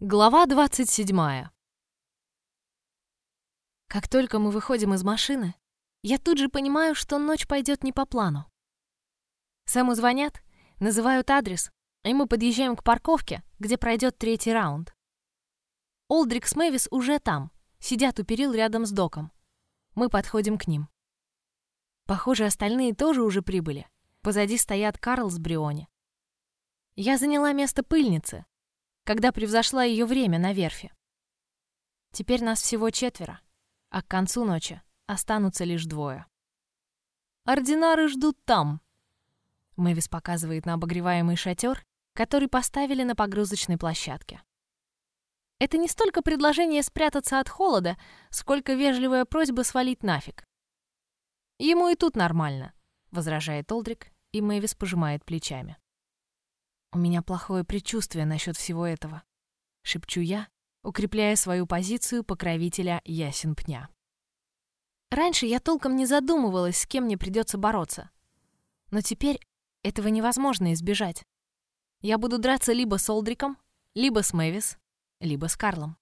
Глава 27. Как только мы выходим из машины, я тут же понимаю, что ночь пойдет не по плану. Сэму звонят, называют адрес, и мы подъезжаем к парковке, где пройдет третий раунд. Олдрик с Мэвис уже там, сидят у перил рядом с доком. Мы подходим к ним. Похоже, остальные тоже уже прибыли. Позади стоят Карл с Бриони. Я заняла место пыльницы, когда превзошла ее время на верфи. Теперь нас всего 4, а к концу ночи останутся лишь 2. «Ординары ждут там», — Мэвис показывает на обогреваемый шатер, который поставили на погрузочной площадке. Это не столько предложение спрятаться от холода, сколько вежливая просьба свалить нафиг. «Ему и тут нормально», — возражает Олдрик, и Мэвис пожимает плечами. «У меня плохое предчувствие насчет всего этого», — шепчу я, укрепляя свою позицию покровителя ясен пня. Раньше я толком не задумывалась, с кем мне придется бороться. Но теперь этого невозможно избежать. Я буду драться либо с Олдриком, либо с Мэвис, либо с Карлом.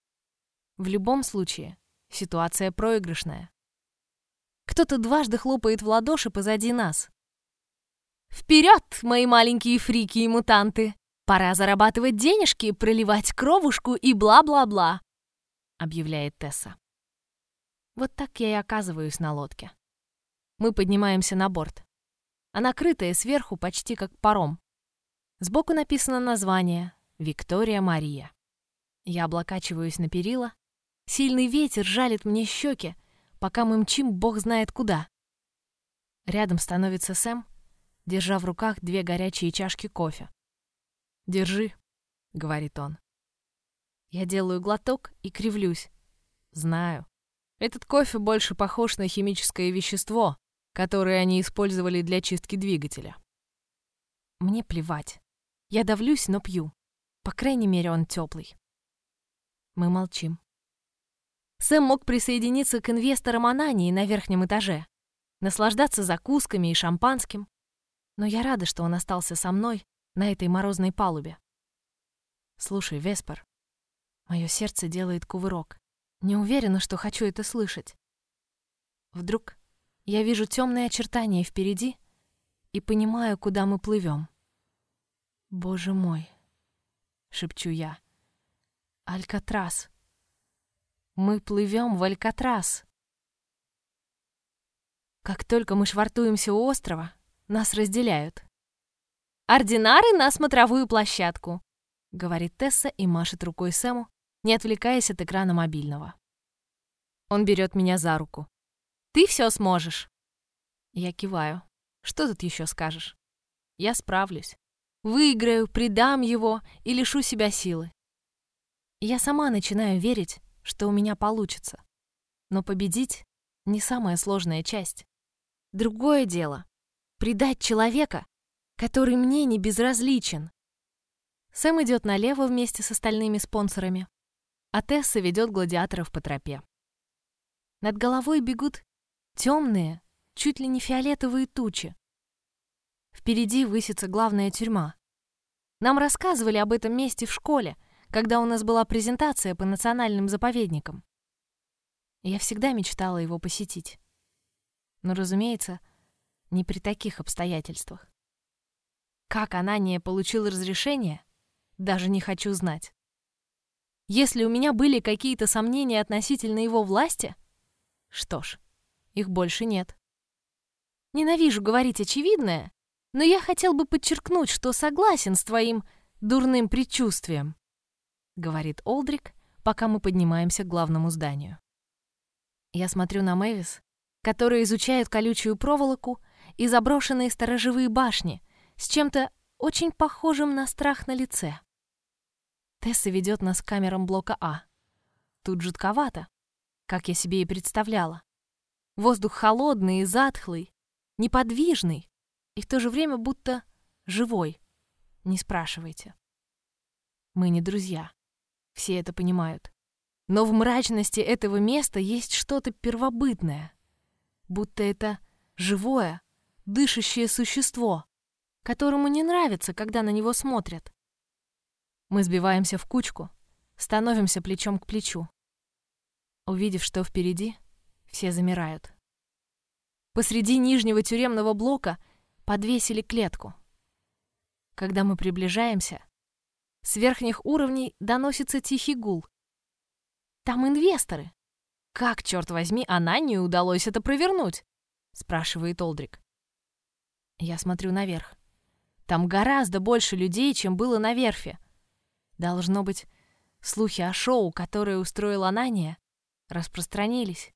В любом случае, ситуация проигрышная. Кто-то дважды хлопает в ладоши позади нас. «Вперед, мои маленькие фрики и мутанты! Пора зарабатывать денежки, проливать кровушку и бла-бла-бла!» — объявляет Тесса. Вот так я и оказываюсь на лодке. Мы поднимаемся на борт. Она крытая сверху почти как паром. Сбоку написано название «Виктория Мария». Я облокачиваюсь на перила. Сильный ветер жалит мне щеки, пока мы мчим бог знает куда. Рядом становится Сэм, держа в руках 2 горячие чашки кофе. «Держи», — говорит он. Я делаю глоток и кривлюсь. Знаю. Этот кофе больше похож на химическое вещество, которое они использовали для чистки двигателя. Мне плевать. Я давлюсь, но пью. По крайней мере, он теплый. Мы молчим. Сэм мог присоединиться к инвесторам Анании на верхнем этаже, наслаждаться закусками и шампанским, но я рада, что он остался со мной на этой морозной палубе. Слушай, Веспер, мое сердце делает кувырок. Не уверена, что хочу это слышать. Вдруг я вижу темные очертания впереди и понимаю, куда мы плывем. Боже мой, шепчу я. Алькатрас. Мы плывем в Алькатрас. Как только мы швартуемся у острова, нас разделяют. «Ординары на смотровую площадку», — говорит Тесса и машет рукой Сэму, не отвлекаясь от экрана мобильного. Он берет меня за руку. «Ты все сможешь». Я киваю. Что тут еще скажешь? Я справлюсь. Выиграю, предам его и лишу себя силы. Я сама начинаю верить, что у меня получится. Но победить — не самая сложная часть. Другое дело — предать человека, который мне не безразличен. Сэм идет налево вместе с остальными спонсорами, а Тесса ведет гладиаторов по тропе. Над головой бегут темные, чуть ли не фиолетовые тучи. Впереди высится главная тюрьма. Нам рассказывали об этом месте в школе, когда у нас была презентация по национальным заповедникам. Я всегда мечтала его посетить. Но, разумеется, не при таких обстоятельствах. Как Анания получила разрешение, даже не хочу знать. Если у меня были какие-то сомнения относительно его власти, что ж, их больше нет. Ненавижу говорить очевидное, но я хотел бы подчеркнуть, что согласен с твоим дурным предчувствием, говорит Олдрик, пока мы поднимаемся к главному зданию. Я смотрю на Мэвис, которая изучает колючую проволоку и заброшенные сторожевые башни с чем-то очень похожим на страх на лице. Тесса ведет нас к камерам блока А. Тут жутковато, как я себе и представляла. Воздух холодный и затхлый, неподвижный и в то же время будто живой. Не спрашивайте. Мы не друзья. Все это понимают. Но в мрачности этого места есть что-то первобытное. Будто это живое, дышащее существо, которому не нравится, когда на него смотрят. Мы сбиваемся в кучку, становимся плечом к плечу. Увидев, что впереди, все замирают. Посреди нижнего тюремного блока подвесили клетку. Когда мы приближаемся, с верхних уровней доносится тихий гул. Там инвесторы. Как, черт возьми, Ананию удалось это провернуть? Спрашивает Олдрик. Я смотрю наверх. Там гораздо больше людей, чем было на верфи. Должно быть, слухи о шоу, которое устроил Анания, распространились.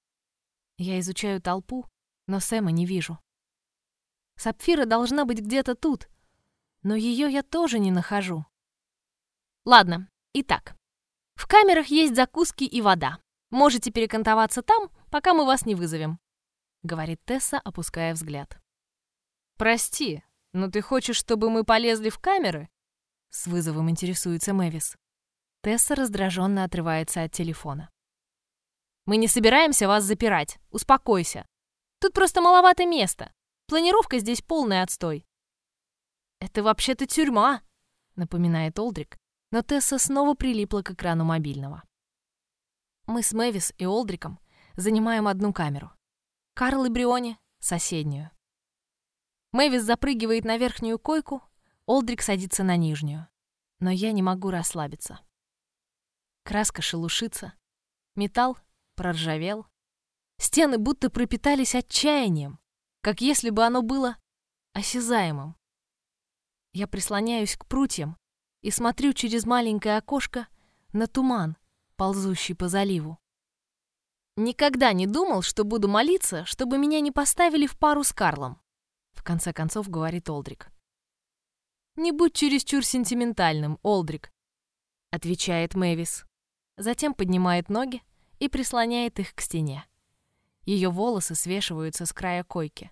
Я изучаю толпу, но Сэма не вижу. Сапфира должна быть где-то тут, но ее я тоже не нахожу. Ладно, итак. В камерах есть закуски и вода. Можете перекантоваться там, пока мы вас не вызовем, говорит Тесса, опуская взгляд. Прости, но ты хочешь, чтобы мы полезли в камеры? С вызовом интересуется Мэвис. Тесса раздраженно отрывается от телефона. Мы не собираемся вас запирать. Успокойся. Тут просто маловато места. Планировка здесь полный отстой. Это вообще-то тюрьма, напоминает Олдрик, но Тесса снова прилипла к экрану мобильного. Мы с Мэвис и Олдриком занимаем одну камеру. Карл и Бриони — соседнюю. Мэвис запрыгивает на верхнюю койку, Олдрик садится на нижнюю. Но я не могу расслабиться. Краска шелушится, металл проржавел. Стены будто пропитались отчаянием, как если бы оно было осязаемым. Я прислоняюсь к прутьям и смотрю через маленькое окошко на туман, ползущий по заливу. Никогда не думал, что буду молиться, чтобы меня не поставили в пару с Карлом, в конце концов говорит Олдрик. Не будь чересчур сентиментальным, Олдрик, отвечает Мэвис. Затем поднимает ноги и прислоняет их к стене. Ее волосы свешиваются с края койки.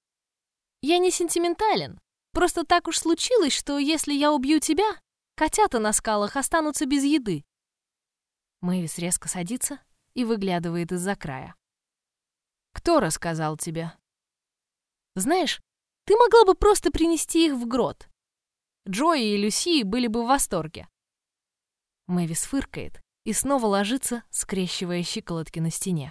Я не сентиментален. Просто так уж случилось, что если я убью тебя, котята на скалах останутся без еды. Мэвис резко садится и выглядывает из-за края. Кто рассказал тебе? Знаешь, ты могла бы просто принести их в грот. Джои и Люси были бы в восторге. Мэвис фыркает и снова ложится, скрещивая щиколотки на стене.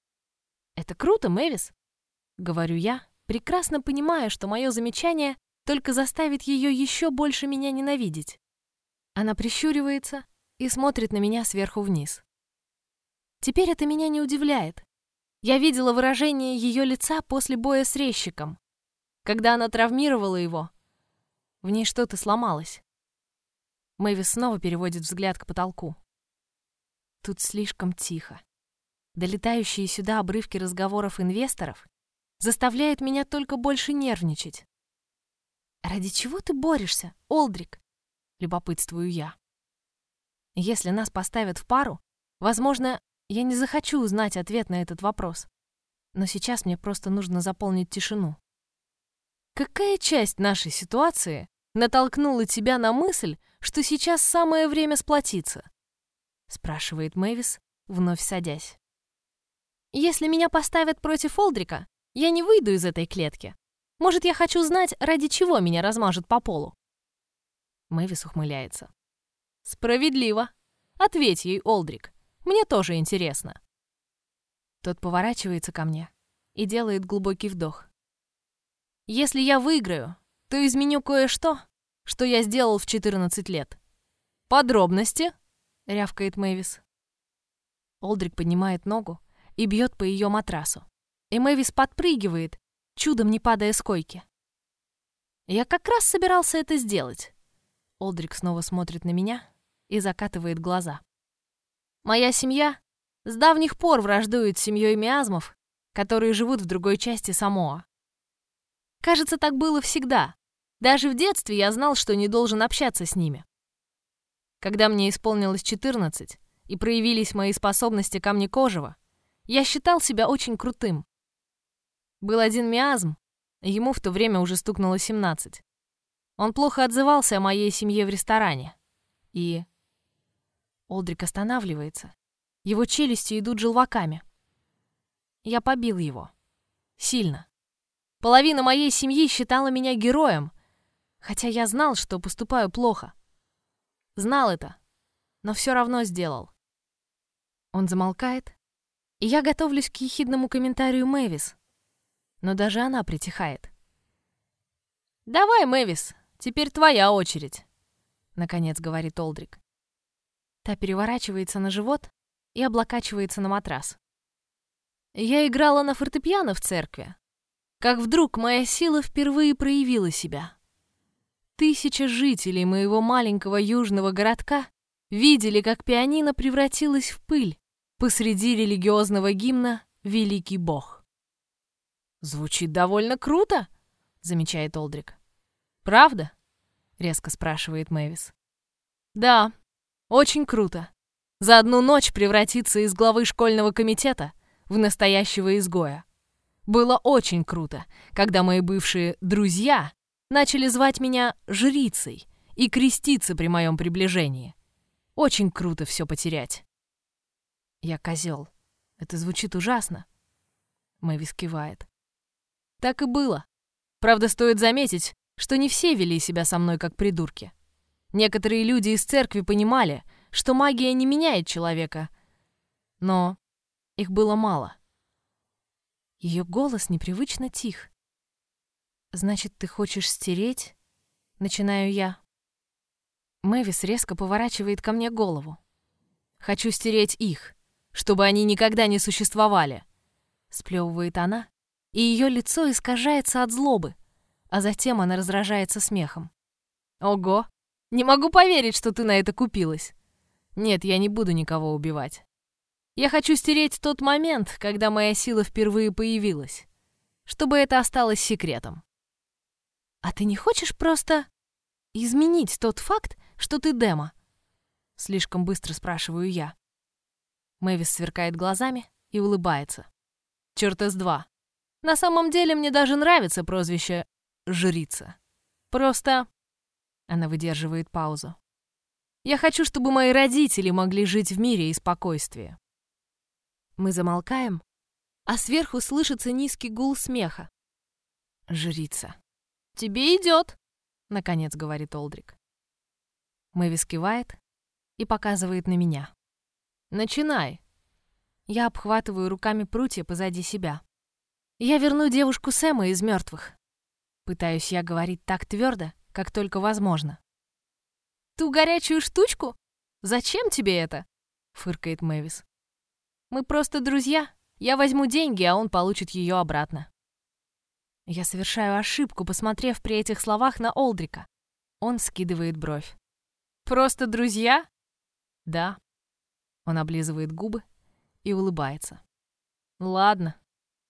«Это круто, Мэвис», — говорю я, прекрасно понимая, что мое замечание только заставит ее еще больше меня ненавидеть. Она прищуривается и смотрит на меня сверху вниз. Теперь это меня не удивляет. Я видела выражение ее лица после боя с резчиком. Когда она травмировала его, в ней что-то сломалось. Мэвис снова переводит взгляд к потолку. Тут слишком тихо. Долетающие сюда обрывки разговоров инвесторов заставляют меня только больше нервничать. «Ради чего ты борешься, Олдрик?» — любопытствую я. Если нас поставят в пару, возможно, я не захочу узнать ответ на этот вопрос. Но сейчас мне просто нужно заполнить тишину. Какая часть нашей ситуации натолкнула тебя на мысль, что сейчас самое время сплотиться? Спрашивает Мэвис, вновь садясь. Если меня поставят против Олдрика, я не выйду из этой клетки. Может, я хочу знать, ради чего меня размажут по полу? Мэвис ухмыляется. Справедливо. Ответь ей, Олдрик. Мне тоже интересно. Тот поворачивается ко мне и делает глубокий вдох. Если я выиграю, то изменю кое-что, что я сделал в 14 лет. Подробности? Рявкает Мэвис. Олдрик поднимает ногу и бьет по ее матрасу. И Мэвис подпрыгивает, чудом не падая с койки. Я как раз собирался это сделать. Олдрик снова смотрит на меня и закатывает глаза. Моя семья с давних пор враждует с семьей миазмов, которые живут в другой части Самоа. Кажется, так было всегда. Даже в детстве я знал, что не должен общаться с ними. Когда мне исполнилось 14 и проявились мои способности камнекожего, я считал себя очень крутым. Был один миазм, ему в то время уже стукнуло 17. Он плохо отзывался о моей семье в ресторане. И... Олдрик останавливается. Его челюсти идут желваками. Я побил его. Сильно. Половина моей семьи считала меня героем, хотя я знал, что поступаю плохо. Знал это, но все равно сделал. Он замолкает, и я готовлюсь к ехидному комментарию Мэвис, но даже она притихает. «Давай, Мэвис, теперь твоя очередь», — наконец говорит Олдрик. Та переворачивается на живот и облокачивается на матрас. Я играла на фортепиано в церкви, как вдруг моя сила впервые проявила себя. 1000 жителей моего маленького южного городка видели, как пианино превратилось в пыль посреди религиозного гимна «Великий Бог». «Звучит довольно круто», — замечает Олдрик. «Правда?» — резко спрашивает Мэвис. «Да, очень круто. За одну ночь превратиться из главы школьного комитета в настоящего изгоя. Было очень круто, когда мои бывшие «друзья» начали звать меня жрицей и креститься при моем приближении. Очень круто все потерять». «Я козел. Это звучит ужасно». Мэвис кивает. «Так и было. Правда, стоит заметить, что не все вели себя со мной как придурки. Некоторые люди из церкви понимали, что магия не меняет человека, но их было мало». Ее голос непривычно тих. «Значит, ты хочешь стереть?» — начинаю я. Мэвис резко поворачивает ко мне голову. «Хочу стереть их, чтобы они никогда не существовали», — сплевывает она, и ее лицо искажается от злобы, а затем она разражается смехом. «Ого! Не могу поверить, что ты на это купилась. Нет, я не буду никого убивать. Я хочу стереть тот момент, когда моя сила впервые появилась, чтобы это осталось секретом». «А ты не хочешь просто изменить тот факт, что ты Дема?» Слишком быстро спрашиваю я. Мэвис сверкает глазами и улыбается. «Чёрта с два. На самом деле мне даже нравится прозвище «жрица». Просто...» Она выдерживает паузу. «Я хочу, чтобы мои родители могли жить в мире и спокойствии». Мы замолкаем, а сверху слышится низкий гул смеха. «Жрица. Тебе идет», — наконец говорит Олдрик. Мэвис кивает и показывает на меня. «Начинай». Я обхватываю руками прутья позади себя. «Я верну девушку Сэма из мертвых». Пытаюсь я говорить так твердо, как только возможно. «Ту горячую штучку? Зачем тебе это?» — фыркает Мэвис. «Мы просто друзья. Я возьму деньги, а он получит ее обратно». Я совершаю ошибку, посмотрев при этих словах на Олдрика. Он скидывает бровь. «Просто друзья?» «Да». Он облизывает губы и улыбается. «Ладно».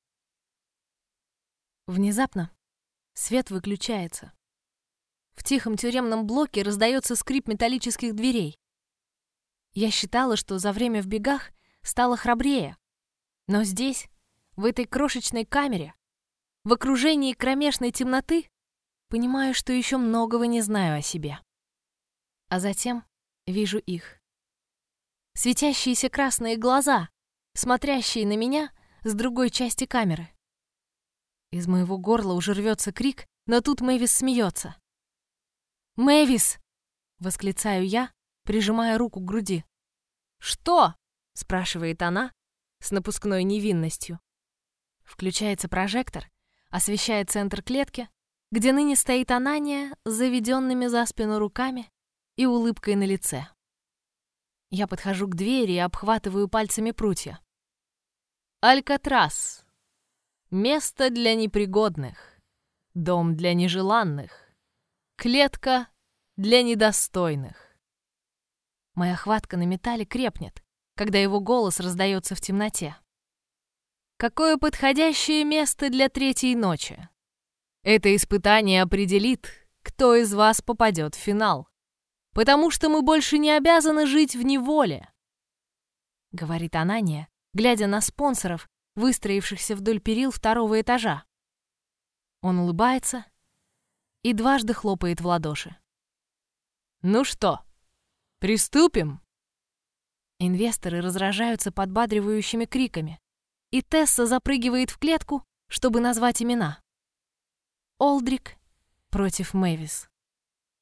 Внезапно свет выключается. В тихом тюремном блоке раздается скрип металлических дверей. Я считала, что за время в бегах стала храбрее. Но здесь, в этой крошечной камере, в окружении кромешной темноты, понимаю, что еще многого не знаю о себе. А затем вижу их. Светящиеся красные глаза, смотрящие на меня с другой части камеры. Из моего горла уже рвется крик, но тут Мэвис смеется. «Мэвис!» — восклицаю я, прижимая руку к груди. «Что?» — спрашивает она с напускной невинностью. Включается прожектор, освещая центр клетки, где ныне стоит Анания с заведенными за спину руками и улыбкой на лице. Я подхожу к двери и обхватываю пальцами прутья. «Алькатрас. Место для непригодных. Дом для нежеланных. Клетка для недостойных». Моя хватка на металле крепнет, когда его голос раздается в темноте. «Какое подходящее место для третьей ночи? Это испытание определит, кто из вас попадет в финал. Потому что мы больше не обязаны жить в неволе», — говорит Анания, глядя на спонсоров, выстроившихся вдоль перил второго этажа. Он улыбается и дважды хлопает в ладоши. «Ну что, приступим?» Инвесторы разражаются подбадривающими криками, и Тесса запрыгивает в клетку, чтобы назвать имена. Олдрик против Мэвис.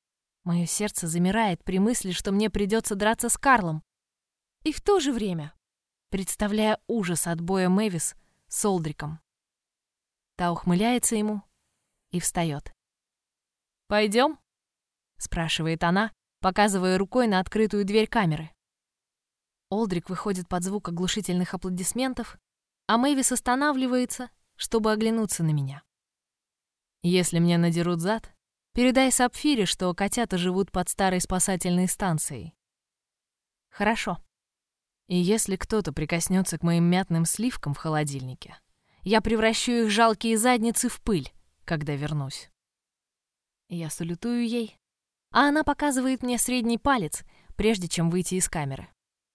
Мое сердце замирает при мысли, что мне придется драться с Карлом. И в то же время представляя ужас от боя Мэвис с Олдриком. Та ухмыляется ему и встает. «Пойдем?» — спрашивает она, показывая рукой на открытую дверь камеры. Олдрик выходит под звук оглушительных аплодисментов, а Мэвис останавливается, чтобы оглянуться на меня. «Если мне надерут зад, передай Сапфире, что котята живут под старой спасательной станцией». «Хорошо. И если кто-то прикоснется к моим мятным сливкам в холодильнике, я превращу их жалкие задницы в пыль, когда вернусь». Я салютую ей, а она показывает мне средний палец, прежде чем выйти из камеры.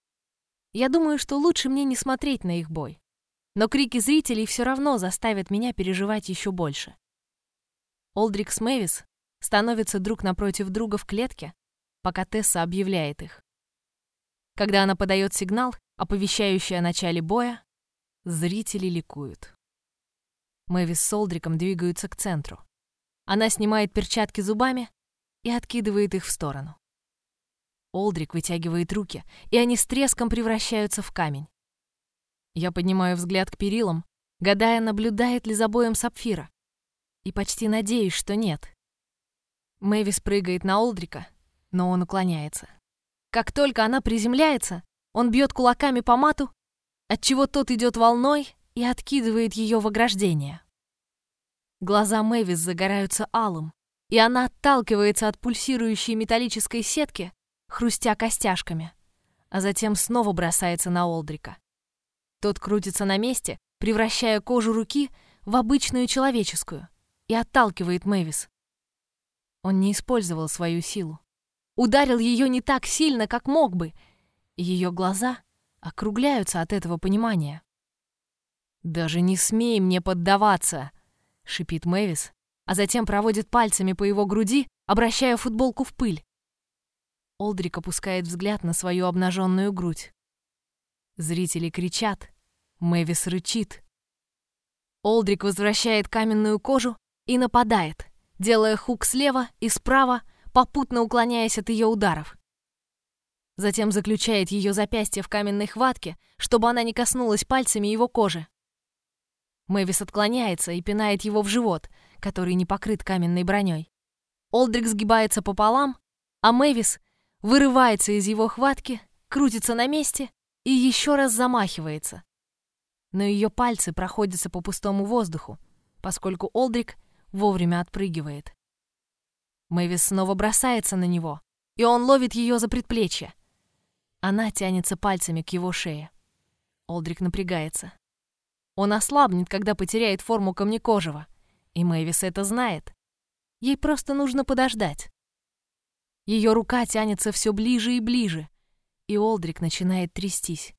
Я думаю, что лучше мне не смотреть на их бой, но крики зрителей все равно заставят меня переживать еще больше. Олдрик с Мэвис становятся друг напротив друга в клетке, пока Тесса объявляет их. Когда она подает сигнал, оповещающий о начале боя, зрители ликуют. Мэвис с Олдриком двигаются к центру. Она снимает перчатки зубами и откидывает их в сторону. Олдрик вытягивает руки, и они с треском превращаются в камень. Я поднимаю взгляд к перилам, гадая, наблюдает ли за боем Сапфира, и почти надеюсь, что нет. Мэвис прыгает на Олдрика, но он уклоняется. Как только она приземляется, он бьет кулаками по мату, отчего тот идет волной и откидывает ее в ограждение. Глаза Мэвис загораются алым, и она отталкивается от пульсирующей металлической сетки, хрустя костяшками, а затем снова бросается на Олдрика. Тот крутится на месте, превращая кожу руки в обычную человеческую, и отталкивает Мэвис. Он не использовал свою силу. Ударил ее не так сильно, как мог бы, и ее глаза округляются от этого понимания. «Даже не смей мне поддаваться!» — шипит Мэвис, а затем проводит пальцами по его груди, обращая футболку в пыль. Олдрик опускает взгляд на свою обнаженную грудь. Зрители кричат, Мэвис рычит. Олдрик возвращает каменную кожу и нападает, делая хук слева и справа, попутно уклоняясь от ее ударов. Затем заключает ее запястье в каменной хватке, чтобы она не коснулась пальцами его кожи. Мэвис отклоняется и пинает его в живот, который не покрыт каменной броней. Олдрик сгибается пополам, а Мэвис вырывается из его хватки, крутится на месте и еще раз замахивается. Но ее пальцы проходятся по пустому воздуху, поскольку Олдрик вовремя отпрыгивает. Мэвис снова бросается на него, и он ловит ее за предплечье. Она тянется пальцами к его шее. Олдрик напрягается. Он ослабнет, когда потеряет форму камнекожего, и Мэвис это знает. Ей просто нужно подождать. Ее рука тянется все ближе и ближе, и Олдрик начинает трястись.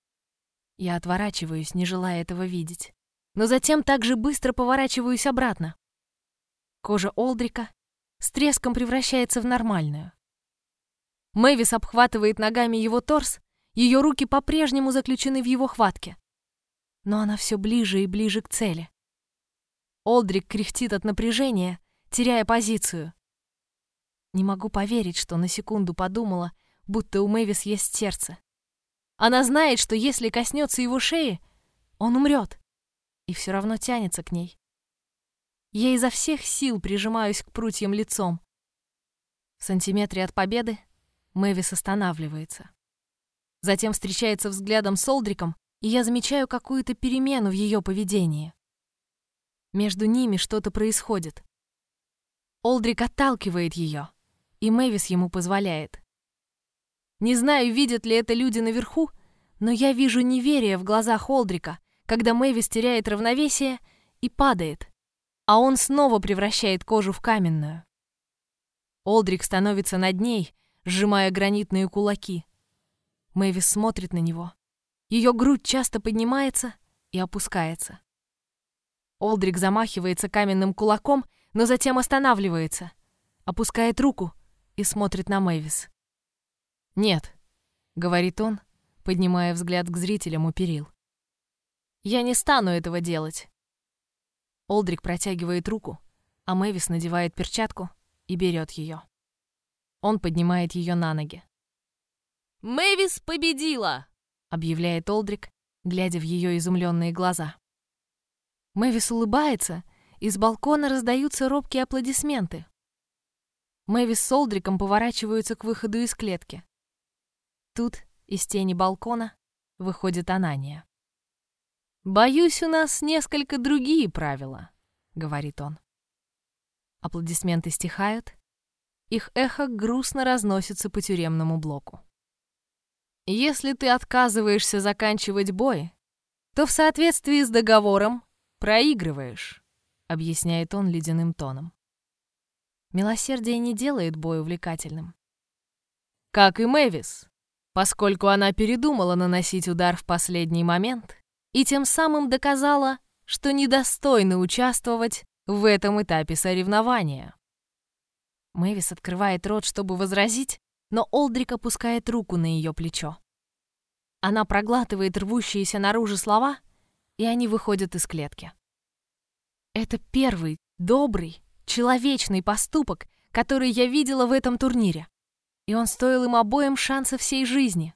Я отворачиваюсь, не желая этого видеть, но затем также быстро поворачиваюсь обратно. Кожа Олдрика с треском превращается в нормальную. Мэвис обхватывает ногами его торс, ее руки по-прежнему заключены в его хватке. Но она все ближе и ближе к цели. Олдрик кряхтит от напряжения, теряя позицию. Не могу поверить, что на секунду подумала, будто у Мэвис есть сердце. Она знает, что если коснется его шеи, он умрет, и все равно тянется к ней. Я изо всех сил прижимаюсь к прутьям лицом. В сантиметре от победы Мэвис останавливается. Затем встречается взглядом с Олдриком, и я замечаю какую-то перемену в ее поведении. Между ними что-то происходит. Олдрик отталкивает ее, и Мэвис ему позволяет. Не знаю, видят ли это люди наверху, но я вижу неверие в глазах Олдрика, когда Мэвис теряет равновесие и падает, а он снова превращает кожу в каменную. Олдрик становится над ней, сжимая гранитные кулаки. Мэвис смотрит на него. Ее грудь часто поднимается и опускается. Олдрик замахивается каменным кулаком, но затем останавливается, опускает руку и смотрит на Мэвис. «Нет», — говорит он, поднимая взгляд к зрителям у перил. «Я не стану этого делать». Олдрик протягивает руку, а Мэвис надевает перчатку и берет ее. Он поднимает ее на ноги. «Мэвис победила!» — объявляет Олдрик, глядя в ее изумленные глаза. Мэвис улыбается, и с балкона раздаются робкие аплодисменты. Мэвис с Олдриком поворачиваются к выходу из клетки. Тут из тени балкона выходит Анания. «Боюсь, у нас несколько другие правила», — говорит он. Аплодисменты стихают, их эхо грустно разносится по тюремному блоку. «Если ты отказываешься заканчивать бой, то в соответствии с договором проигрываешь», — объясняет он ледяным тоном. Милосердие не делает бой увлекательным. Как и Мэвис, поскольку она передумала наносить удар в последний момент и тем самым доказала, что недостойна участвовать в этом этапе соревнования. Мэвис открывает рот, чтобы возразить, но Олдрик опускает руку на ее плечо. Она проглатывает рвущиеся наружу слова, и они выходят из клетки. Это первый, добрый, человечный поступок, который я видела в этом турнире, и он стоил им обоим шанса всей жизни.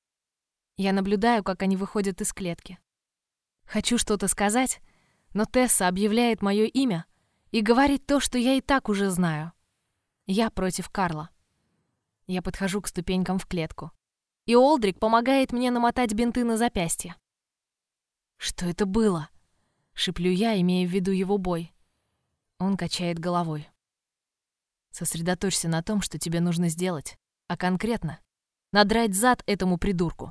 Я наблюдаю, как они выходят из клетки. Хочу что-то сказать, но Тесса объявляет мое имя и говорит то, что я и так уже знаю. Я против Карла. Я подхожу к ступенькам в клетку, и Олдрик помогает мне намотать бинты на запястье. «Что это было?» — шеплю я, имея в виду его бой. Он качает головой. «Сосредоточься на том, что тебе нужно сделать, а конкретно надрать зад этому придурку».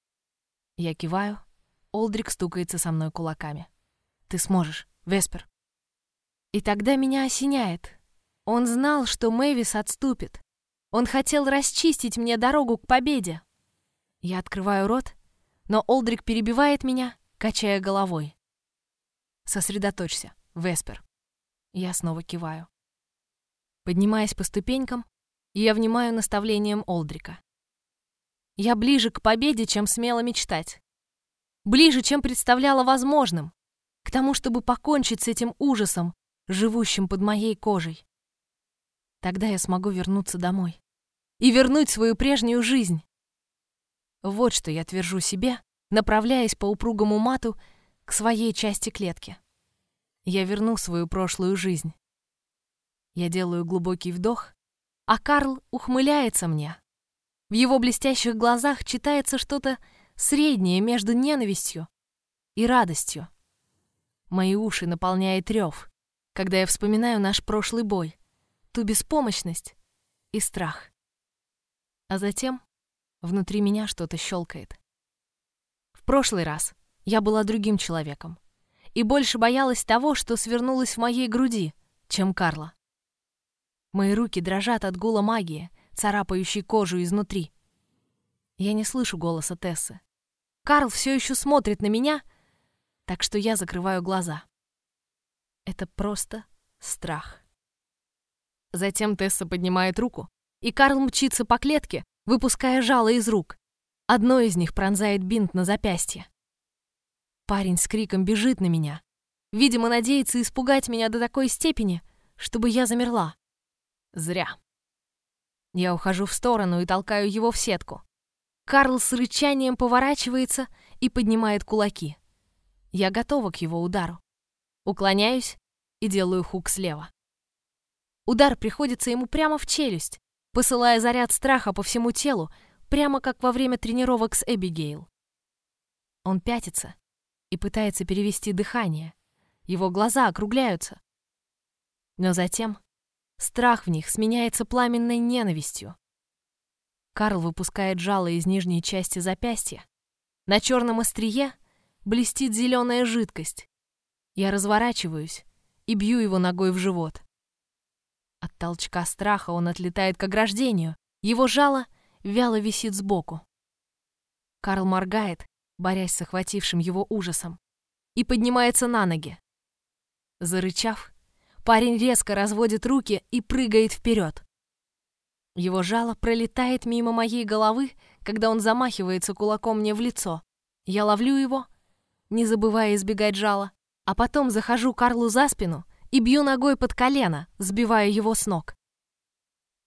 Я киваю, Олдрик стукается со мной кулаками. «Ты сможешь, Веспер». И тогда меня осеняет. Он знал, что Мэвис отступит. Он хотел расчистить мне дорогу к победе. Я открываю рот, но Олдрик перебивает меня, качая головой. «Сосредоточься, Веспер». Я снова киваю. Поднимаясь по ступенькам, я внимаю наставлениям Олдрика. Я ближе к победе, чем смела мечтать. Ближе, чем представляла возможным, к тому, чтобы покончить с этим ужасом, живущим под моей кожей. Тогда я смогу вернуться домой и вернуть свою прежнюю жизнь. Вот что я твержу себе, направляясь по упругому мату к своей части клетки. Я верну свою прошлую жизнь. Я делаю глубокий вдох, а Карл ухмыляется мне. В его блестящих глазах читается что-то среднее между ненавистью и радостью. Мои уши наполняет рев, когда я вспоминаю наш прошлый бой, ту беспомощность и страх. А затем внутри меня что-то щелкает. В прошлый раз я была другим человеком и больше боялась того, что свернулось в моей груди, чем Карла. Мои руки дрожат от гула магии, царапающей кожу изнутри. Я не слышу голоса Тессы. Карл все еще смотрит на меня, так что я закрываю глаза. Это просто страх. Затем Тесса поднимает руку, и Карл мчится по клетке, выпуская жало из рук. Одно из них пронзает бинт на запястье. Парень с криком бежит на меня. Видимо, надеется испугать меня до такой степени, чтобы я замерла. Зря. Я ухожу в сторону и толкаю его в сетку. Карл с рычанием поворачивается и поднимает кулаки. Я готова к его удару. Уклоняюсь и делаю хук слева. Удар приходится ему прямо в челюсть, посылая заряд страха по всему телу, прямо как во время тренировок с Эбигейл. Он пятится и пытается перевести дыхание. Его глаза округляются. Но затем страх в них сменяется пламенной ненавистью. Карл выпускает жало из нижней части запястья. На черном острие блестит зеленая жидкость. Я разворачиваюсь и бью его ногой в живот. От толчка страха он отлетает к ограждению. Его жало вяло висит сбоку. Карл моргает, борясь с охватившим его ужасом, и поднимается на ноги. Зарычав, парень резко разводит руки и прыгает вперед. Его жало пролетает мимо моей головы, когда он замахивается кулаком мне в лицо. Я ловлю его, не забывая избегать жала, а потом захожу Карлу за спину и бью ногой под колено, сбивая его с ног.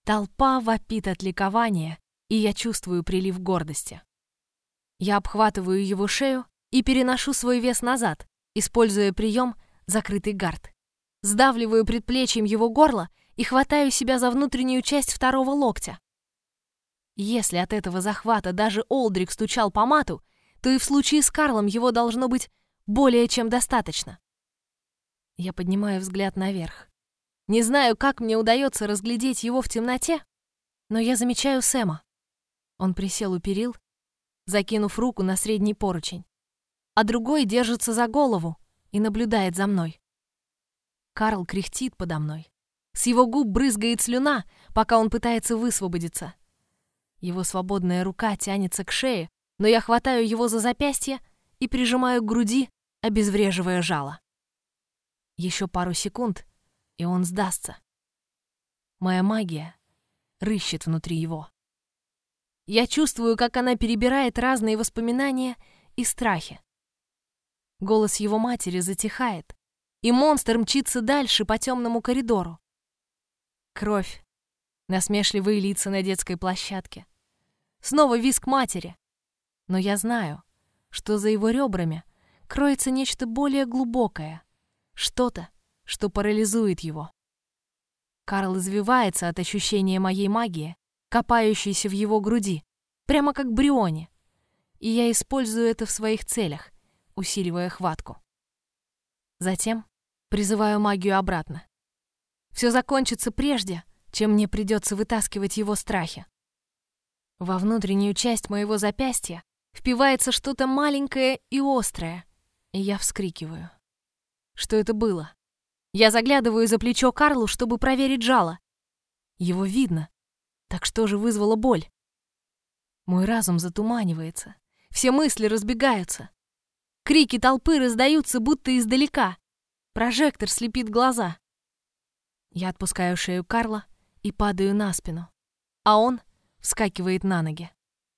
Толпа вопит от ликования, и я чувствую прилив гордости. Я обхватываю его шею и переношу свой вес назад, используя прием «закрытый гард». Сдавливаю предплечьем его горло и хватаю себя за внутреннюю часть второго локтя. Если от этого захвата даже Олдрик стучал по мату, то и в случае с Карлом его должно быть более чем достаточно. Я поднимаю взгляд наверх. Не знаю, как мне удается разглядеть его в темноте, но я замечаю Сэма. Он присел у перил, закинув руку на средний поручень, а другой держится за голову и наблюдает за мной. Карл кряхтит подо мной. С его губ брызгает слюна, пока он пытается высвободиться. Его свободная рука тянется к шее, но я хватаю его за запястье и прижимаю к груди, обезвреживая жало. Еще пару секунд, и он сдастся. Моя магия рыщет внутри его. Я чувствую, как она перебирает разные воспоминания и страхи. Голос его матери затихает, и монстр мчится дальше по темному коридору. Кровь, насмешливые лица на детской площадке. Снова визг матери. Но я знаю, что за его ребрами кроется нечто более глубокое, что-то, что парализует его. Карл извивается от ощущения моей магии, копающейся в его груди, прямо как Бриони, и я использую это в своих целях, усиливая хватку. Затем призываю магию обратно. Все закончится прежде, чем мне придется вытаскивать его страхи. Во внутреннюю часть моего запястья впивается что-то маленькое и острое, и я вскрикиваю. Что это было? Я заглядываю за плечо Карлу, чтобы проверить жало. Его видно. Так что же вызвало боль? Мой разум затуманивается. Все мысли разбегаются. Крики толпы раздаются будто издалека. Прожектор слепит глаза. Я отпускаю шею Карла и падаю на спину, а он вскакивает на ноги.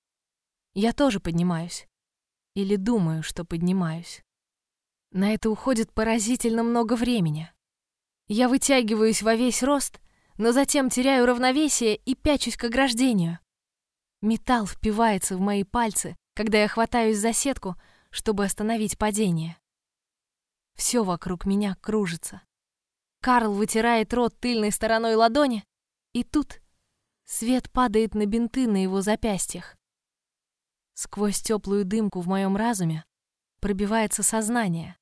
Я тоже поднимаюсь. Или думаю, что поднимаюсь. На это уходит поразительно много времени. Я вытягиваюсь во весь рост, но затем теряю равновесие и пячусь к ограждению. Металл впивается в мои пальцы, когда я хватаюсь за сетку, чтобы остановить падение. Все вокруг меня кружится. Карл вытирает рот тыльной стороной ладони, и тут свет падает на бинты на его запястьях. Сквозь теплую дымку в моем разуме пробивается сознание.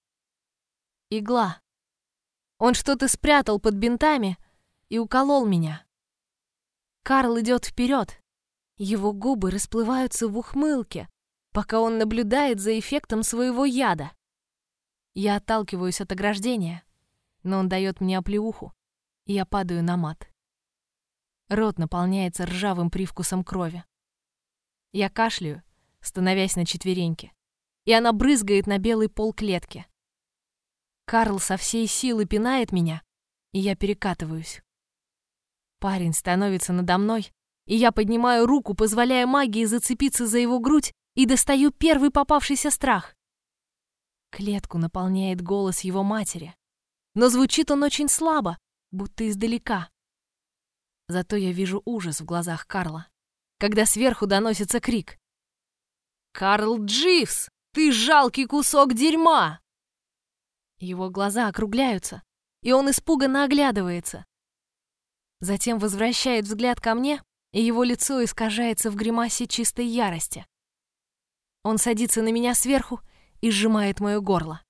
Игла. Он что-то спрятал под бинтами и уколол меня. Карл идет вперед. Его губы расплываются в ухмылке, пока он наблюдает за эффектом своего яда. Я отталкиваюсь от ограждения, но он дает мне оплеуху, и я падаю на мат. Рот наполняется ржавым привкусом крови. Я кашляю, становясь на четвереньки, и она брызгает на белый пол клетки. Карл со всей силы пинает меня, и я перекатываюсь. Парень становится надо мной, и я поднимаю руку, позволяя магии зацепиться за его грудь, и достаю первый попавшийся страх. Клетку наполняет голос его матери, но звучит он очень слабо, будто издалека. Зато я вижу ужас в глазах Карла, когда сверху доносится крик. «Карл Дживс, ты жалкий кусок дерьма!» Его глаза округляются, и он испуганно оглядывается. Затем возвращает взгляд ко мне, и его лицо искажается в гримасе чистой ярости. Он садится на меня сверху и сжимает мое горло.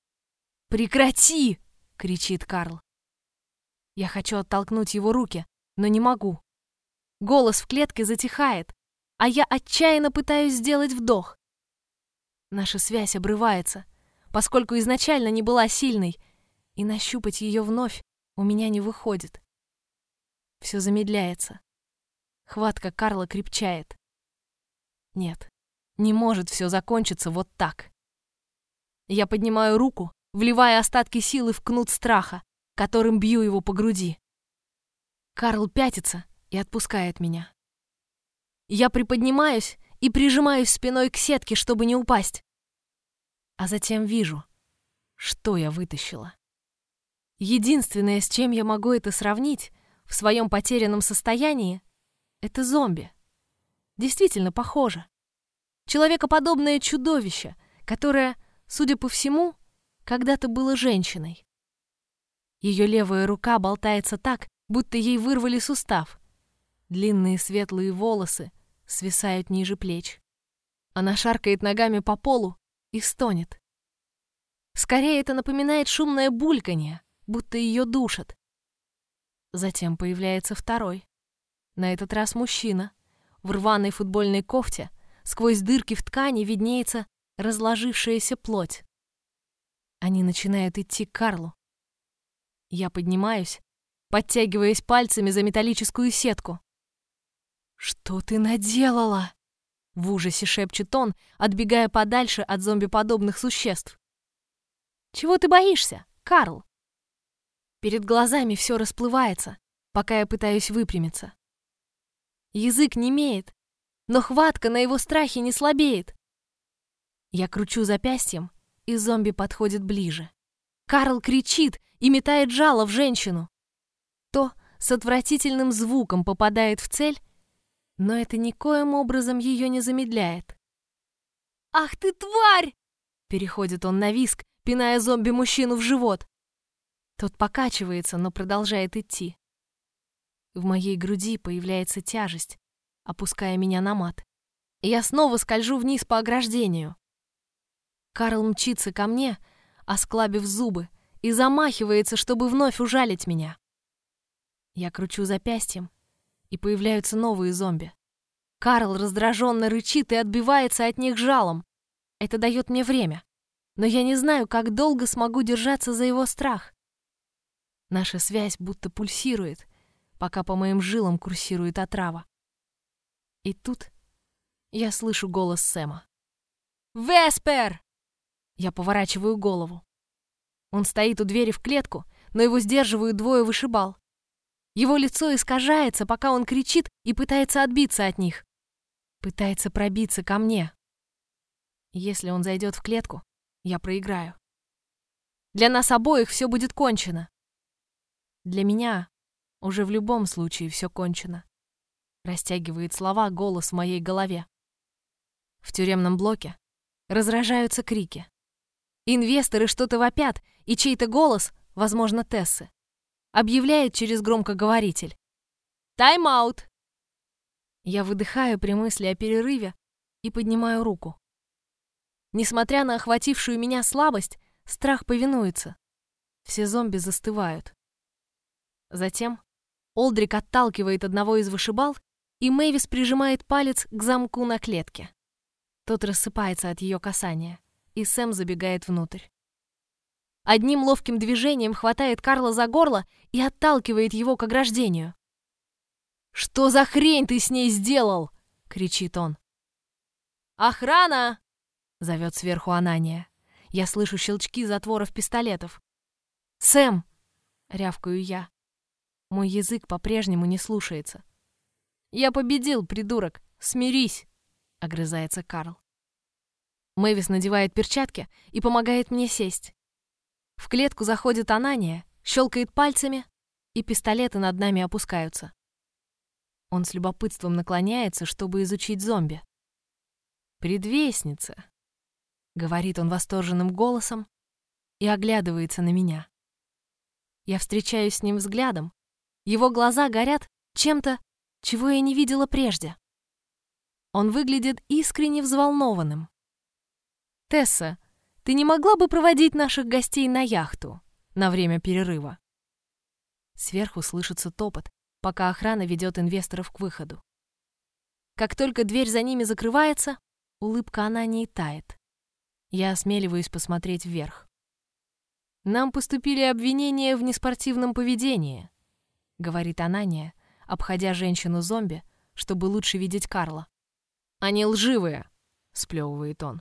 «Прекрати!» — кричит Карл. Я хочу оттолкнуть его руки, но не могу. Голос в клетке затихает, а я отчаянно пытаюсь сделать вдох. Наша связь обрывается, поскольку изначально не была сильной, и нащупать ее вновь у меня не выходит. Все замедляется. Хватка Карла крепчает. Нет, не может все закончиться вот так. Я поднимаю руку, вливая остатки силы в кнут страха, которым бью его по груди. Карл пятится и отпускает меня. Я приподнимаюсь и прижимаюсь спиной к сетке, чтобы не упасть. А затем вижу, что я вытащила. Единственное, с чем я могу это сравнить, в своем потерянном состоянии, это зомби. Действительно похоже. Человекоподобное чудовище, которое, судя по всему, когда-то было женщиной. Ее левая рука болтается так, будто ей вырвали сустав. Длинные светлые волосы свисают ниже плеч. Она шаркает ногами по полу и стонет. Скорее, это напоминает шумное бульканье, будто ее душат. Затем появляется второй. На этот раз мужчина. В рваной футбольной кофте сквозь дырки в ткани виднеется разложившаяся плоть. Они начинают идти к Карлу. Я поднимаюсь, подтягиваясь пальцами за металлическую сетку. «Что ты наделала?» — в ужасе шепчет он, отбегая подальше от зомбиподобных существ. «Чего ты боишься, Карл?» Перед глазами все расплывается, пока я пытаюсь выпрямиться. Язык немеет, но хватка на его страхе не слабеет. Я кручу запястьем, и зомби подходит ближе. Карл кричит и метает жало в женщину. То с отвратительным звуком попадает в цель, но это никоим образом ее не замедляет. «Ах ты, тварь!» — переходит он на визг, пиная зомби-мужчину в живот. Тот покачивается, но продолжает идти. В моей груди появляется тяжесть, опуская меня на мат. Я снова скольжу вниз по ограждению. Карл мчится ко мне, осклабив зубы, и замахивается, чтобы вновь ужалить меня. Я кручу запястьем, и появляются новые зомби. Карл раздраженно рычит и отбивается от них жалом. Это дает мне время, но я не знаю, как долго смогу держаться за его страх. Наша связь будто пульсирует, пока по моим жилам курсирует отрава. И тут я слышу голос Сэма. «Веспер!» Я поворачиваю голову. Он стоит у двери в клетку, но его сдерживают двое вышибал. Его лицо искажается, пока он кричит и пытается отбиться от них. Пытается пробиться ко мне. Если он зайдет в клетку, я проиграю. Для нас обоих все будет кончено. Для меня уже в любом случае все кончено. Растягивает слова голос в моей голове. В тюремном блоке разражаются крики. Инвесторы что-то вопят, и чей-то голос, возможно, Тессы, объявляет через громкоговоритель: «Тайм-аут!». Я выдыхаю при мысли о перерыве и поднимаю руку. Несмотря на охватившую меня слабость, страх повинуется. Все зомби застывают. Затем Олдрик отталкивает одного из вышибал, и Мэвис прижимает палец к замку на клетке. Тот рассыпается от ее касания, и Сэм забегает внутрь. Одним ловким движением хватает Карла за горло и отталкивает его к ограждению. «Что за хрень ты с ней сделал?» — кричит он. «Охрана!» — зовет сверху Анания. Я слышу щелчки затворов пистолетов. «Сэм!» — рявкаю я. Мой язык по-прежнему не слушается. «Я победил, придурок! Смирись!» — огрызается Карл. Мэвис надевает перчатки и помогает мне сесть. В клетку заходит Анания, щелкает пальцами, и пистолеты над нами опускаются. Он с любопытством наклоняется, чтобы изучить зомби. «Предвестница», — говорит он восторженным голосом и оглядывается на меня. Я встречаюсь с ним взглядом. Его глаза горят чем-то, чего я не видела прежде. Он выглядит искренне взволнованным. «Тесса, ты не могла бы проводить наших гостей на яхту на время перерыва?» Сверху слышится топот, пока охрана ведет инвесторов к выходу. Как только дверь за ними закрывается, улыбка Анании тает. Я осмеливаюсь посмотреть вверх. «Нам поступили обвинения в неспортивном поведении», — говорит Анания, обходя женщину-зомби, чтобы лучше видеть Карла. «Они лживые», — сплевывает он.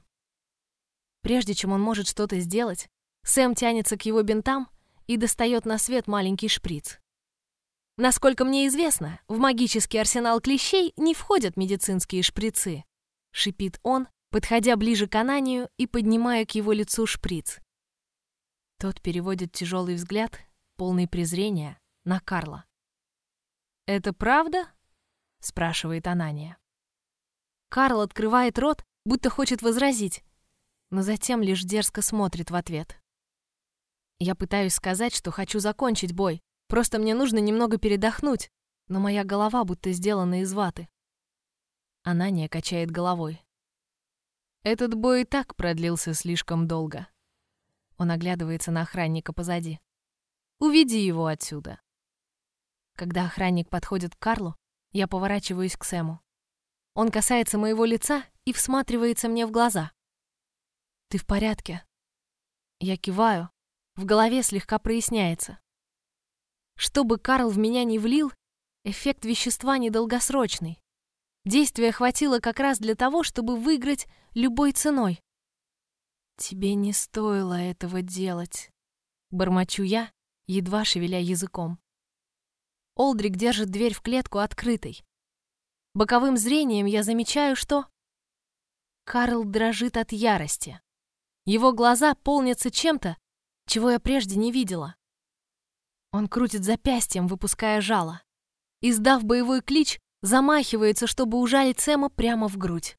Прежде чем он может что-то сделать, Сэм тянется к его бинтам и достает на свет маленький шприц. «Насколько мне известно, в магический арсенал клещей не входят медицинские шприцы», — шипит он, подходя ближе к Ананию и поднимая к его лицу шприц. Тот переводит тяжелый взгляд, полный презрения, на Карла. «Это правда?» — спрашивает Анания. Карл открывает рот, будто хочет возразить, но затем лишь дерзко смотрит в ответ. Я пытаюсь сказать, что хочу закончить бой, просто мне нужно немного передохнуть, но моя голова будто сделана из ваты. Анания качает головой. Этот бой и так продлился слишком долго. Он оглядывается на охранника позади. «Уведи его отсюда». Когда охранник подходит к Карлу, я поворачиваюсь к Сэму. Он касается моего лица и всматривается мне в глаза. «Ты в порядке?» Я киваю, в голове слегка проясняется. Что бы Карл в меня ни влил, эффект вещества недолгосрочный. Действия хватило как раз для того, чтобы выиграть любой ценой. «Тебе не стоило этого делать», — бормочу я, едва шевеля языком. Олдрик держит дверь в клетку открытой. Боковым зрением я замечаю, что... Карл дрожит от ярости. Его глаза полнятся чем-то, чего я прежде не видела. Он крутит запястьем, выпуская жало. Издав боевой клич, замахивается, чтобы ужалить Сэма прямо в грудь.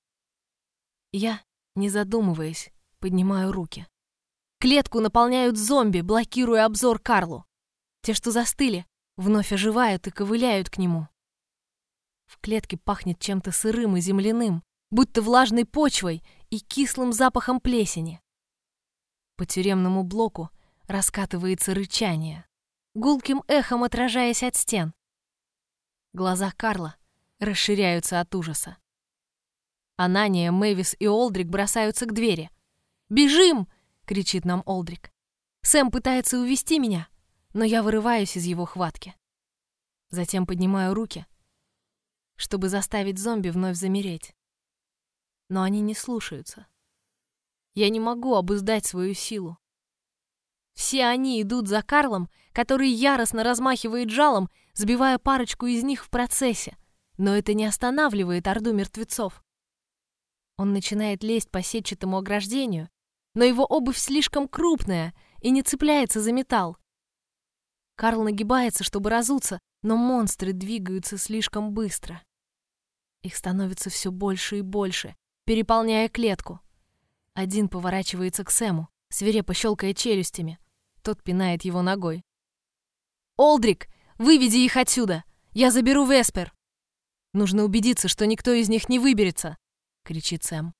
Я, не задумываясь, поднимаю руки. Клетку наполняют зомби, блокируя обзор Карлу. Те, что застыли, вновь оживают и ковыляют к нему. В клетке пахнет чем-то сырым и земляным, будто влажной почвой и кислым запахом плесени. По тюремному блоку раскатывается рычание, гулким эхом отражаясь от стен. Глаза Карла расширяются от ужаса. Анания, Мэвис и Олдрик бросаются к двери. «Бежим!» — кричит нам Олдрик. Сэм пытается увести меня, но я вырываюсь из его хватки. Затем поднимаю руки, чтобы заставить зомби вновь замереть. Но они не слушаются. Я не могу обуздать свою силу. Все они идут за Карлом, который яростно размахивает жалом, сбивая парочку из них в процессе, но это не останавливает орду мертвецов. Он начинает лезть по сетчатому ограждению, но его обувь слишком крупная и не цепляется за металл. Карл нагибается, чтобы разуться, но монстры двигаются слишком быстро. Их становится все больше и больше, переполняя клетку. Один поворачивается к Сэму, свирепо щелкая челюстями. Тот пинает его ногой. «Олдрик, выведи их отсюда! Я заберу Веспер!» «Нужно убедиться, что никто из них не выберется!» — кричит Сэм.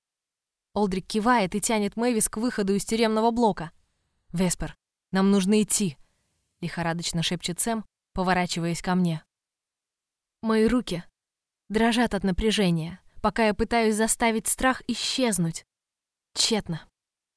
Олдрик кивает и тянет Мэвис к выходу из тюремного блока. «Веспер, нам нужно идти!» — лихорадочно шепчет Сэм, поворачиваясь ко мне. Мои руки дрожат от напряжения, пока я пытаюсь заставить страх исчезнуть. Тщетно.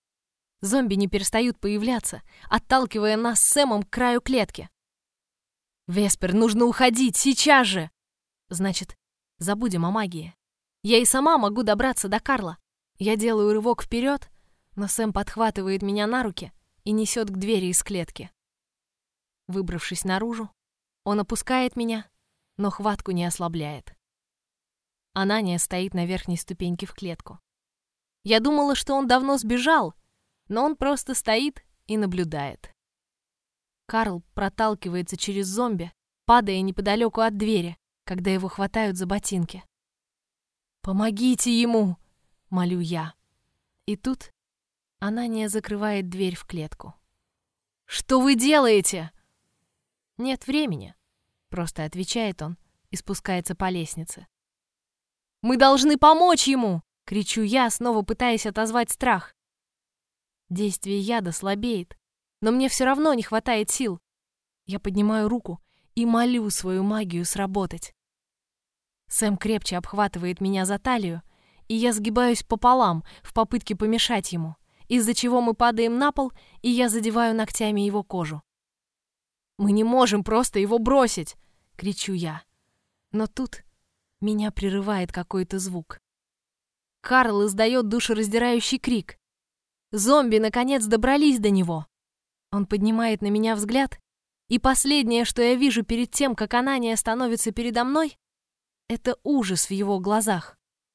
Зомби не перестают появляться, отталкивая нас с Сэмом к краю клетки. «Веспер, нужно уходить, сейчас же!» «Значит, забудем о магии. Я и сама могу добраться до Карла. Я делаю рывок вперед, но Сэм подхватывает меня на руки и несет к двери из клетки. Выбравшись наружу, он опускает меня, но хватку не ослабляет. Анания стоит на верхней ступеньке в клетку. Я думала, что он давно сбежал, но он просто стоит и наблюдает. Карл проталкивается через зомби, падая неподалеку от двери, когда его хватают за ботинки. «Помогите ему!» — молю я. И тут Анания закрывает дверь в клетку. «Что вы делаете?» «Нет времени», — просто отвечает он и спускается по лестнице. «Мы должны помочь ему!» — кричу я, снова пытаясь отозвать страх. Действие яда слабеет, но мне все равно не хватает сил. Я поднимаю руку и молю свою магию сработать. Сэм крепче обхватывает меня за талию, и я сгибаюсь пополам в попытке помешать ему, из-за чего мы падаем на пол, и я задеваю ногтями его кожу. «Мы не можем просто его бросить!» — кричу я. Но тут меня прерывает какой-то звук. Карл издает душераздирающий крик. Зомби наконец добрались до него. Он поднимает на меня взгляд, и последнее, что я вижу перед тем, как Анания становится передо мной, это ужас в его глазах.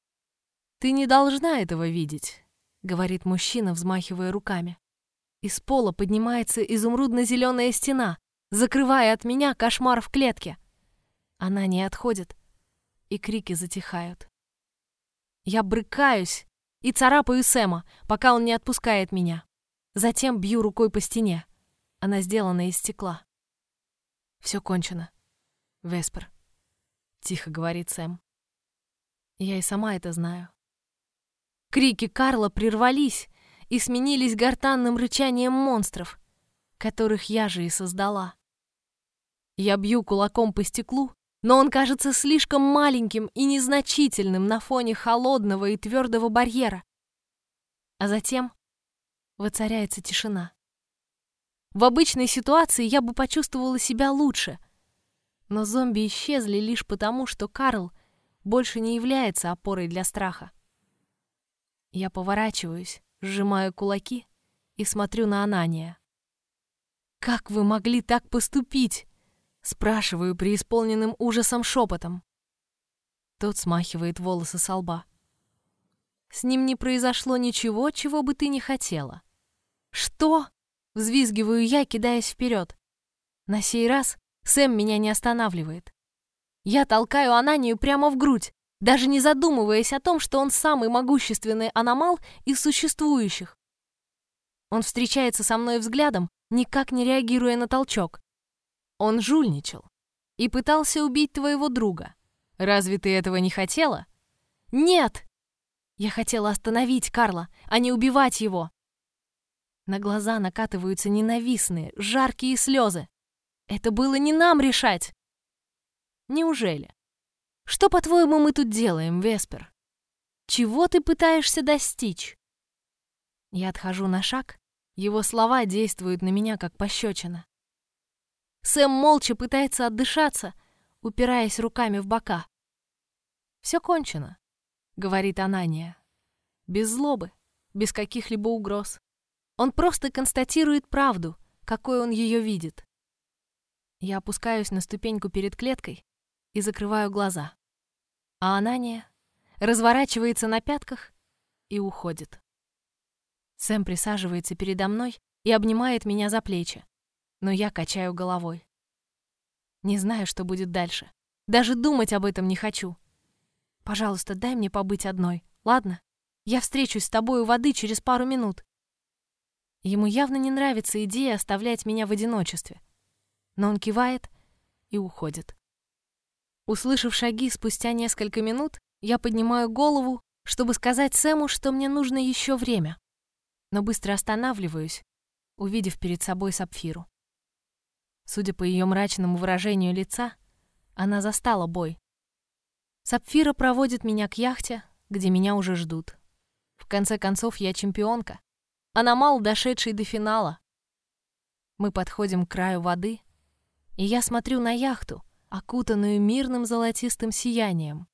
«Ты не должна этого видеть», — говорит мужчина, взмахивая руками. Из пола поднимается изумрудно-зеленая стена, закрывая от меня кошмар в клетке. Она не отходит, и крики затихают. Я брыкаюсь и царапаю Сэма, пока он не отпускает меня. Затем бью рукой по стене. Она сделана из стекла. «Все кончено, Веспер», — тихо говорит Сэм. Я и сама это знаю. Крики Карла прервались и сменились гортанным рычанием монстров, которых я же и создала. Я бью кулаком по стеклу, но он кажется слишком маленьким и незначительным на фоне холодного и твердого барьера. А затем воцаряется тишина. В обычной ситуации я бы почувствовала себя лучше, но зомби исчезли лишь потому, что Карл больше не является опорой для страха. Я поворачиваюсь, сжимаю кулаки и смотрю на Анания. «Как вы могли так поступить?» — спрашиваю преисполненным ужасом шепотом. Тот смахивает волосы со лба. «С ним не произошло ничего, чего бы ты не хотела». «Что?» — взвизгиваю я, кидаясь вперед. На сей раз Сэм меня не останавливает. Я толкаю Ананию прямо в грудь, даже не задумываясь о том, что он самый могущественный аномал из существующих. Он встречается со мной взглядом, никак не реагируя на толчок. Он жульничал и пытался убить твоего друга. Разве ты этого не хотела? Нет! Я хотела остановить Карла, а не убивать его. На глаза накатываются ненавистные, жаркие слезы. Это было не нам решать. Неужели? Что, по-твоему, мы тут делаем, Веспер? Чего ты пытаешься достичь? Я отхожу на шаг, его слова действуют на меня, как пощечина. Сэм молча пытается отдышаться, упираясь руками в бока. «Все кончено», — говорит Анания. Без злобы, без каких-либо угроз. Он просто констатирует правду, какой он ее видит. Я опускаюсь на ступеньку перед клеткой и закрываю глаза. А Анания разворачивается на пятках и уходит. Сэм присаживается передо мной и обнимает меня за плечи, но я качаю головой. Не знаю, что будет дальше. Даже думать об этом не хочу. Пожалуйста, дай мне побыть одной, ладно? Я встречусь с тобой у воды через пару минут. Ему явно не нравится идея оставлять меня в одиночестве, но он кивает и уходит. Услышав шаги спустя несколько минут, я поднимаю голову, чтобы сказать Сэму, что мне нужно еще время, но быстро останавливаюсь, увидев перед собой Сапфиру. Судя по ее мрачному выражению лица, она застала бой. Сапфира проводит меня к яхте, где меня уже ждут. В конце концов, я чемпионка, аномал, дошедший до финала. Мы подходим к краю воды, и я смотрю на яхту, окутанную мирным золотистым сиянием.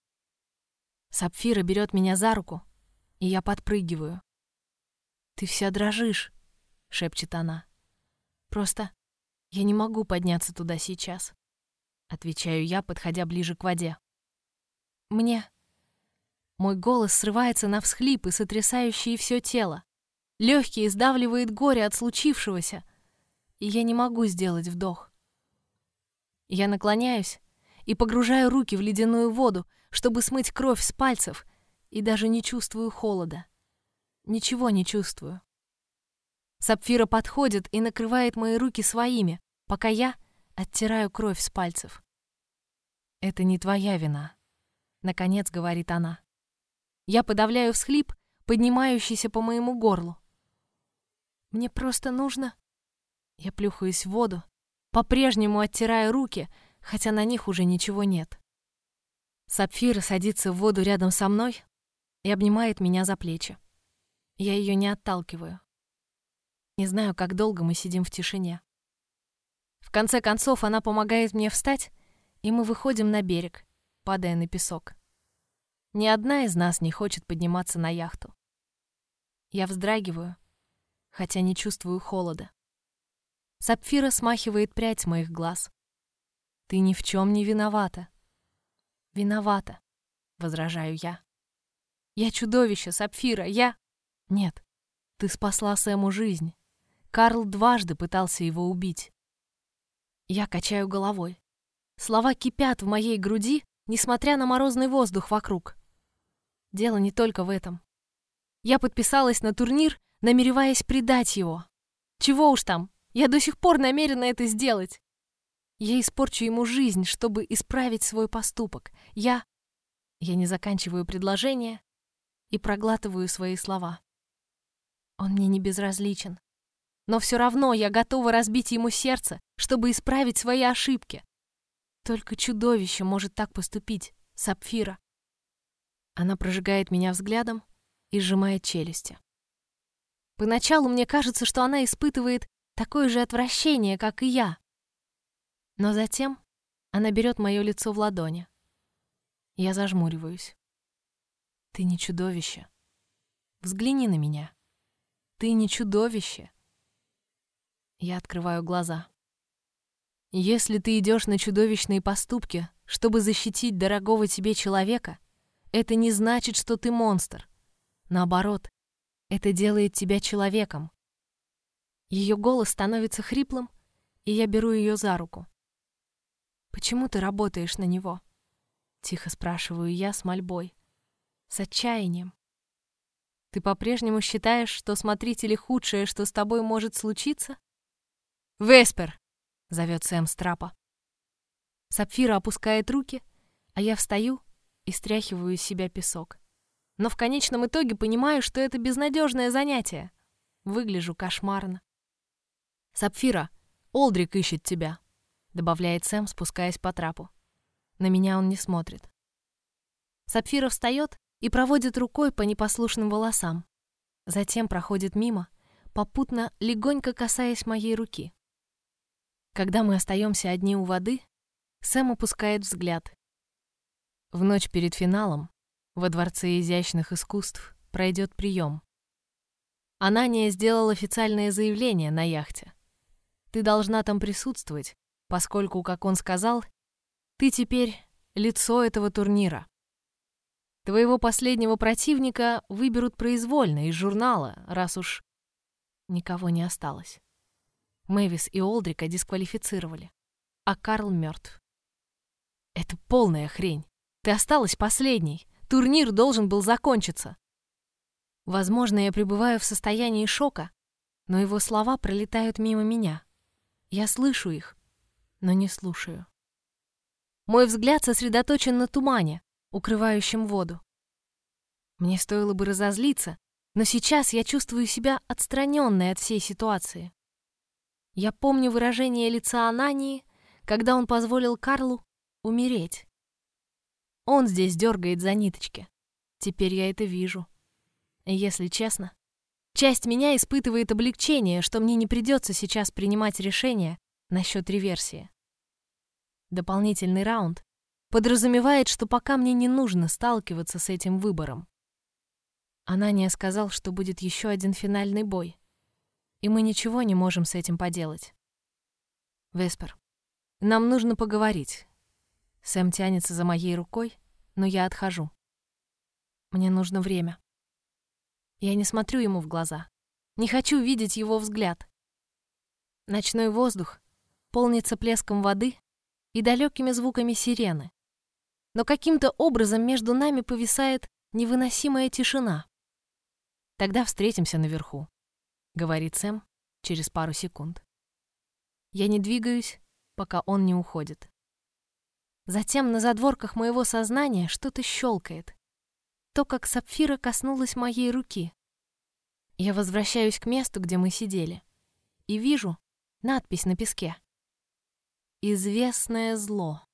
Сапфира берет меня за руку, и я подпрыгиваю. «Ты вся дрожишь», — шепчет она. «Просто я не могу подняться туда сейчас», — отвечаю я, подходя ближе к воде. «Мне...» Мой голос срывается на всхлипы, сотрясающие все тело. Легкие сдавливает горе от случившегося, и я не могу сделать вдох. Я наклоняюсь и погружаю руки в ледяную воду, чтобы смыть кровь с пальцев, и даже не чувствую холода. Ничего не чувствую. Сапфира подходит и накрывает мои руки своими, пока я оттираю кровь с пальцев. «Это не твоя вина», — наконец говорит она. Я подавляю всхлип, поднимающийся по моему горлу. «Мне просто нужно...» Я плюхаюсь в воду, по-прежнему оттирая руки, хотя на них уже ничего нет. Сапфира садится в воду рядом со мной и обнимает меня за плечи. Я ее не отталкиваю. Не знаю, как долго мы сидим в тишине. В конце концов, она помогает мне встать, и мы выходим на берег, падая на песок. Ни одна из нас не хочет подниматься на яхту. Я вздрагиваю, хотя не чувствую холода. Сапфира смахивает прядь с моих глаз. «Ты ни в чем не виновата». «Виновата», — возражаю я. «Я чудовище, Сапфира, я...» «Нет, ты спасла Сэму жизнь. Карл дважды пытался его убить». Я качаю головой. Слова кипят в моей груди, несмотря на морозный воздух вокруг. Дело не только в этом. Я подписалась на турнир, намереваясь предать его. Чего уж там, я до сих пор намерена это сделать. Я испорчу ему жизнь, чтобы исправить свой поступок. Я не заканчиваю предложение и проглатываю свои слова. Он мне не безразличен. Но все равно я готова разбить ему сердце, чтобы исправить свои ошибки. Только чудовище может так поступить, Сапфира. Она прожигает меня взглядом и сжимает челюсти. Поначалу мне кажется, что она испытывает такое же отвращение, как и я. Но затем она берет мое лицо в ладони. Я зажмуриваюсь. Ты не чудовище. Взгляни на меня. Ты не чудовище. Я открываю глаза. Если ты идешь на чудовищные поступки, чтобы защитить дорогого тебе человека, это не значит, что ты монстр. Наоборот, это делает тебя человеком. Ее голос становится хриплым, и я беру ее за руку. «Почему ты работаешь на него?» Тихо спрашиваю я с мольбой, с отчаянием. «Ты по-прежнему считаешь, что смотрители худшее, что с тобой может случиться?» «Веспер!» — зовет Сэм с трапа. Сапфира опускает руки, а я встаю и стряхиваю из себя песок. Но в конечном итоге понимаю, что это безнадежное занятие. Выгляжу кошмарно. «Сапфира, Олдрик ищет тебя», — добавляет Сэм, спускаясь по трапу. На меня он не смотрит. Сапфира встает и проводит рукой по непослушным волосам. Затем проходит мимо, попутно легонько касаясь моей руки. Когда мы остаемся одни у воды, Сэм опускает взгляд. В ночь перед финалом во Дворце изящных искусств пройдет прием. Анания сделал официальное заявление на яхте. Ты должна там присутствовать, поскольку, как он сказал, ты теперь лицо этого турнира. Твоего последнего противника выберут произвольно из журнала, раз уж никого не осталось. Мэвис и Олдрика дисквалифицировали, а Карл мертв. Это полная хрень. Ты осталась последней. Турнир должен был закончиться. Возможно, я пребываю в состоянии шока, но его слова пролетают мимо меня. Я слышу их, но не слушаю. Мой взгляд сосредоточен на тумане, укрывающем воду. Мне стоило бы разозлиться, но сейчас я чувствую себя отстраненной от всей ситуации. Я помню выражение лица Анании, когда он позволил Карлу умереть. Он здесь дергает за ниточки. Теперь я это вижу. И если честно, часть меня испытывает облегчение, что мне не придется сейчас принимать решение насчет реверсии. Дополнительный раунд подразумевает, что пока мне не нужно сталкиваться с этим выбором. Анания сказал, что будет еще один финальный бой, и мы ничего не можем с этим поделать. Веспер, нам нужно поговорить. Сэм тянется за моей рукой, но я отхожу. Мне нужно время. Я не смотрю ему в глаза. Не хочу видеть его взгляд. Ночной воздух полнится плеском воды и далекими звуками сирены. Но каким-то образом между нами повисает невыносимая тишина. «Тогда встретимся наверху», — говорит Сэм через пару секунд. Я не двигаюсь, пока он не уходит. Затем на задворках моего сознания что-то щелкает. То, как Сапфира коснулась моей руки. Я возвращаюсь к месту, где мы сидели, и вижу надпись на песке. «Известное зло».